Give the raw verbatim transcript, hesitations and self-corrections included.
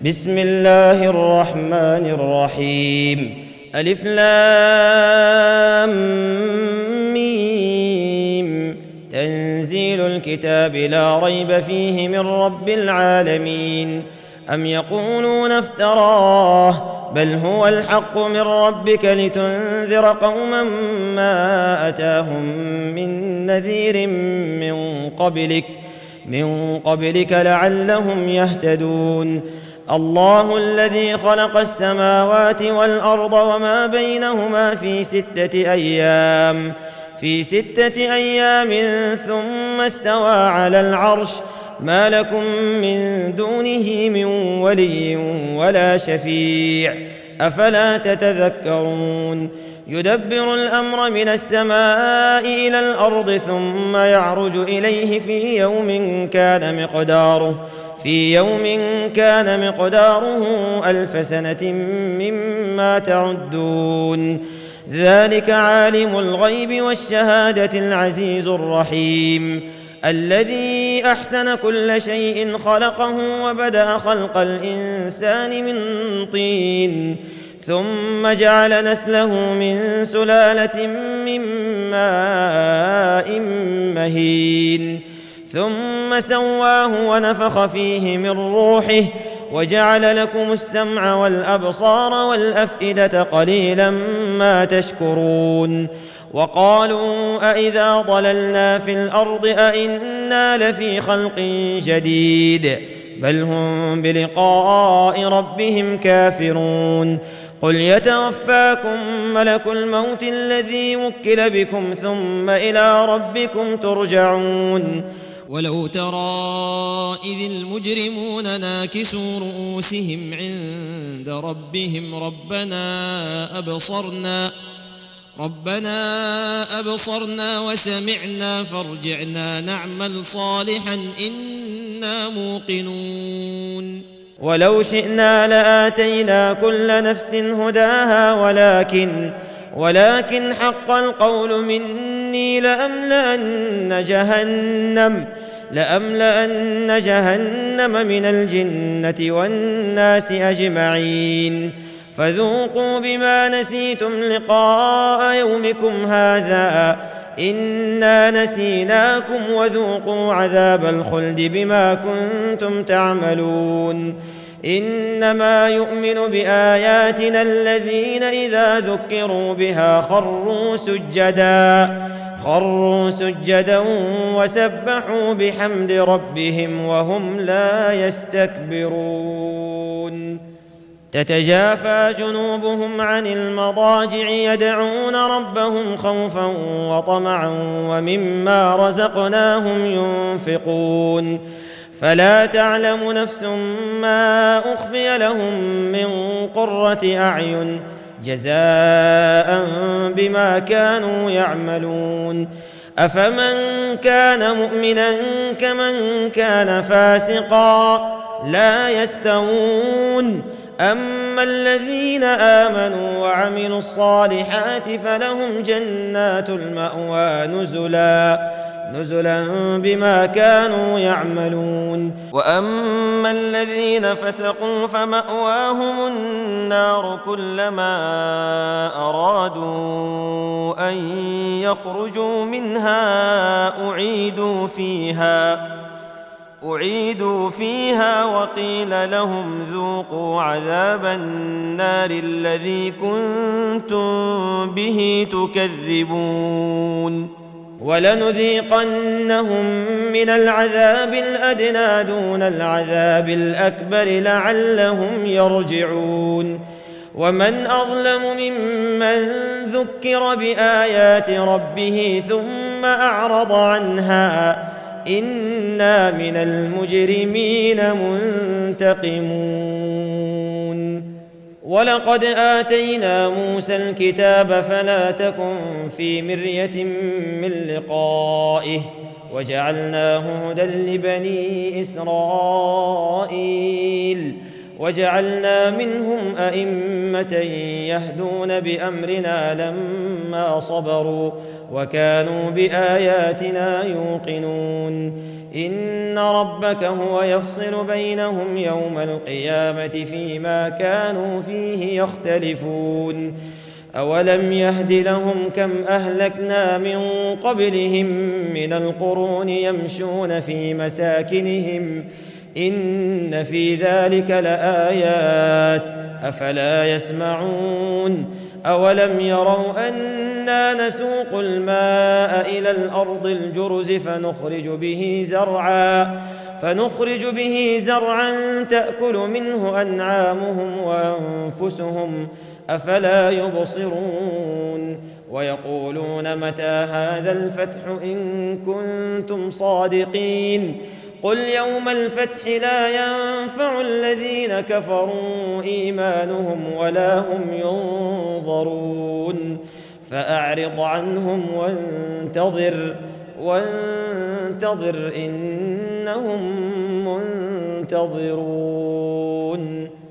بسم الله الرحمن الرحيم. ألف لام ميم. تنزيل الكتاب لا ريب فيه من رب العالمين. أم يقولون افتراه بل هو الحق من ربك لتنذر قوما ما أتاهم من نذير من قبلك من قبلك لعلهم يهتدون. الله الذي خلق السماوات والأرض وما بينهما في ستة أيام في ستة أيام ثم استوى على العرش ما لكم من دونه من ولي ولا شفيع أفلا تتذكرون. يدبر الأمر من السماء إلى الأرض ثم يعرج إليه في يوم كان مقداره في يوم كان مقداره ألف سنة مما تعدون. ذلك عالم الغيب والشهادة العزيز الرحيم الذي أحسن كل شيء خلقه وبدأ خلق الإنسان من طين ثم جعل نسله من سلالة من ماء مهين ثم سواه ونفخ فيه من روحه وجعل لكم السمع والأبصار والأفئدة قليلا ما تشكرون. وقالوا أإذا ضللنا في الأرض أإنا لفي خلق جديد بل هم بلقاء ربهم كافرون. قل يتوفاكم ملك الموت الذي وكل بكم ثم إلى ربكم ترجعون. ولو ترى إذ المجرمون ناكسوا رؤوسهم عند ربهم ربنا أبصرنا ربنا أبصرنا وسمعنا فارجعنا نعمل صالحا إنا موقنون. ولو شئنا لآتينا كل نفس هداها ولكن ولكن حق القول مني لأملأن جهنم لأملأن جهنم من الجنة والناس أجمعين. فذوقوا بما نسيتم لقاء يومكم هذا إنا نسيناكم وذوقوا عذاب الخلد بما كنتم تعملون. إنما يؤمن بآياتنا الذين إذا ذكروا بها خروا سجدا خروا سجدا وسبحوا بحمد ربهم وهم لا يستكبرون. تتجافى جنوبهم عن المضاجع يدعون ربهم خوفا وطمعا ومما رزقناهم ينفقون. فلا تعلم نفس ما أخفي لهم من قرة أعين جزاء بما كانوا يعملون. أفمن كان مؤمنا كمن كان فاسقا لا يستوون. أما الذين آمنوا وعملوا الصالحات فلهم جنات المأوى نزلا نزلا بما كانوا يعملون. وأما الذين فسقوا فمأواهم النار كلما أرادوا أن يخرجوا منها أعيدوا فيها أعيدوا فيها وقيل لهم ذوقوا عذاب النار الذي كنتم به تكذبون. ولنذيقنهم من العذاب الأدنى دون العذاب الأكبر لعلهم يرجعون. ومن أظلم ممن ذكر بآيات ربه ثم أعرض عنها إنا من المجرمين منتقمون. ولقد آتينا موسى الكتاب فلا تكن في مرية من لقائه وجعلناه هدى لبني إسرائيل وجعلنا منهم أئمة يهدون بأمرنا لما صبروا وكانوا بآياتنا يوقنون إن ربك هو يفصل بينهم يوم القيامة فيما كانوا فيه يختلفون أولم يهد لهم كم أهلكنا من قبلهم من القرون يمشون في مساكنهم إن في ذلك لآيات أفلا يسمعون أولم يروا أنا نسوق الماء إلى الأرض الجرز فنخرج به زرعا فنخرج به زرعا تأكل منه أنعامهم وأنفسهم أفلا يبصرون ويقولون متى هذا الفتح إن كنتم صادقين قل يوم الفتح لا ينفع الذين كفروا إيمانهم ولا هم ينظرون فأعرض عنهم وانتظر وانتظر إنهم منتظرون.